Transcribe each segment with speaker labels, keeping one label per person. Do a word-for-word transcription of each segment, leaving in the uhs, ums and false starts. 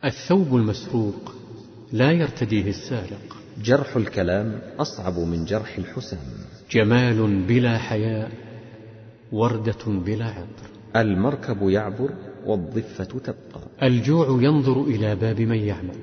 Speaker 1: الثوب المسروق لا يرتديه السارق.
Speaker 2: جرح الكلام أصعب من جرح الحسام.
Speaker 1: جمال بلا حياء وردة بلا عطر.
Speaker 2: المركب يعبر والضفة تبقى.
Speaker 1: الجوع ينظر إلى باب من يعمل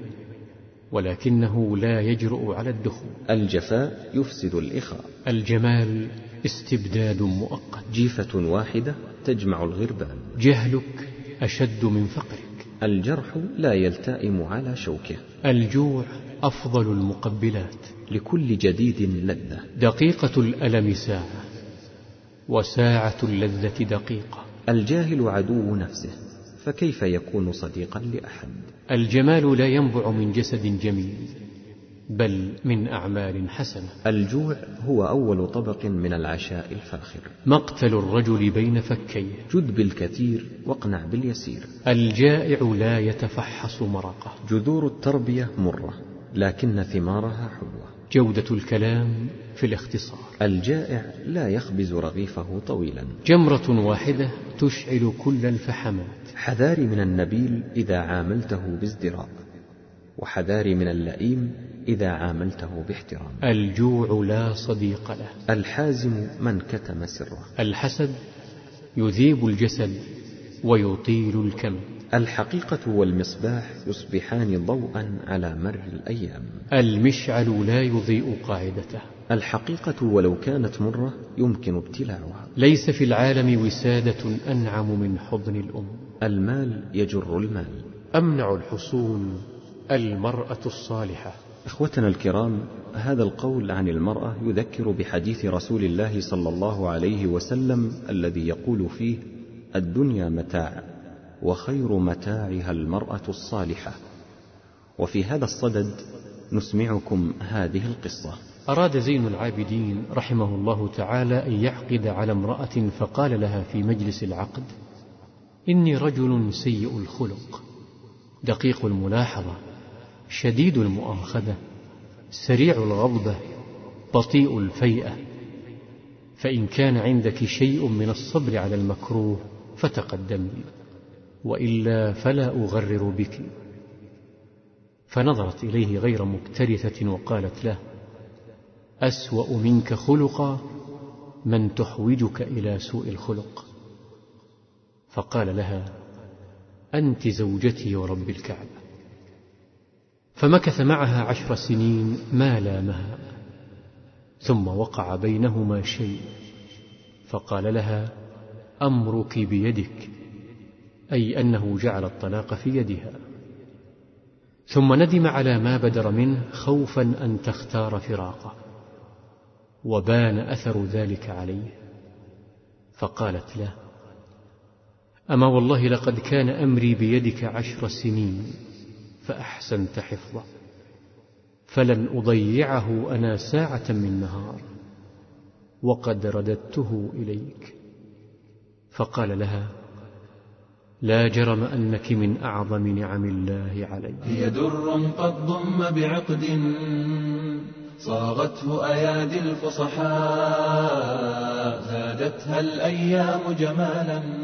Speaker 1: ولكنه لا يجرؤ على الدخول.
Speaker 2: الجفاء يفسد الإخاء.
Speaker 1: الجمال استبداد مؤقت.
Speaker 2: جيفة واحدة تجمع الغربان.
Speaker 1: جهلك أشد من فقرك.
Speaker 2: الجرح لا يلتئم على شوكه.
Speaker 1: الجوع أفضل المقبلات.
Speaker 2: لكل جديد لذة.
Speaker 1: دقيقة الألم ساعة وساعة اللذة دقيقة.
Speaker 2: الجاهل عدو نفسه فكيف يكون صديقا لأحد؟
Speaker 1: الجمال لا ينبع من جسد جميل بل من أعمال حسنة.
Speaker 2: الجوع هو أول طبق من العشاء الفاخر.
Speaker 1: مقتل الرجل بين فكيه.
Speaker 2: جد بالكثير واقنع باليسير.
Speaker 1: الجائع لا يتفحص مرقه.
Speaker 2: جذور التربية مرة لكن ثمارها حلوة.
Speaker 1: جودة الكلام في الاختصار.
Speaker 2: الجائع لا يخبز رغيفه طويلا.
Speaker 1: جمرة واحدة تشعل كل الفحمات.
Speaker 2: حذاري من النبيل إذا عاملته بازدراء وحذاري من اللئيم إذا عاملته باحترام.
Speaker 1: الجوع لا صديق له.
Speaker 2: الحازم من كتم سره.
Speaker 1: الحسد يذيب الجسد ويطيل الكم.
Speaker 2: الحقيقة والمصباح يصبحان ضوءا على مر الأيام.
Speaker 1: المشعل لا يضيء قاعدته.
Speaker 2: الحقيقة ولو كانت مرة يمكن ابتلاعها.
Speaker 1: ليس في العالم وسادة أنعم من حضن الأم.
Speaker 2: المال يجر المال.
Speaker 1: أمنع الحصون المرأة الصالحة.
Speaker 2: إخوتنا الكرام، هذا القول عن المرأة يذكر بحديث رسول الله صلى الله عليه وسلم الذي يقول فيه: الدنيا متاع وخير متاعها المرأة الصالحة. وفي هذا الصدد نسمعكم هذه القصة.
Speaker 1: أراد زين العابدين رحمه الله تعالى أن يعقد على امرأة فقال لها في مجلس العقد: إني رجل سيء الخلق دقيق الملاحظة شديد المؤاخذة سريع الغضبة بطيء الفيئة، فإن كان عندك شيء من الصبر على المكروه فتقدمي، وإلا فلا أغرر بك. فنظرت إليه غير مكترثة وقالت له: أسوأ منك خلقا من تحوجك إلى سوء الخلق. فقال لها: أنت زوجتي ورب الكعبة. فمكث معها عشر سنين ما لامها، ثم وقع بينهما شيء فقال لها: أمرك بيدك، أي أنه جعل الطلاق في يدها. ثم ندم على ما بدر منه خوفا أن تختار فراقه، وبان أثر ذلك عليه، فقالت له: أما والله لقد كان أمري بيدك عشر سنين فأحسنت حفظه، فلن أضيعه أنا ساعة من نهار، وقد رددته إليك. فقال لها: لا جرم أنك من أعظم نعم الله علي.
Speaker 3: هي در قد ضم بعقد صاغته أيادي الفصحاء، زادتها الأيام جمالا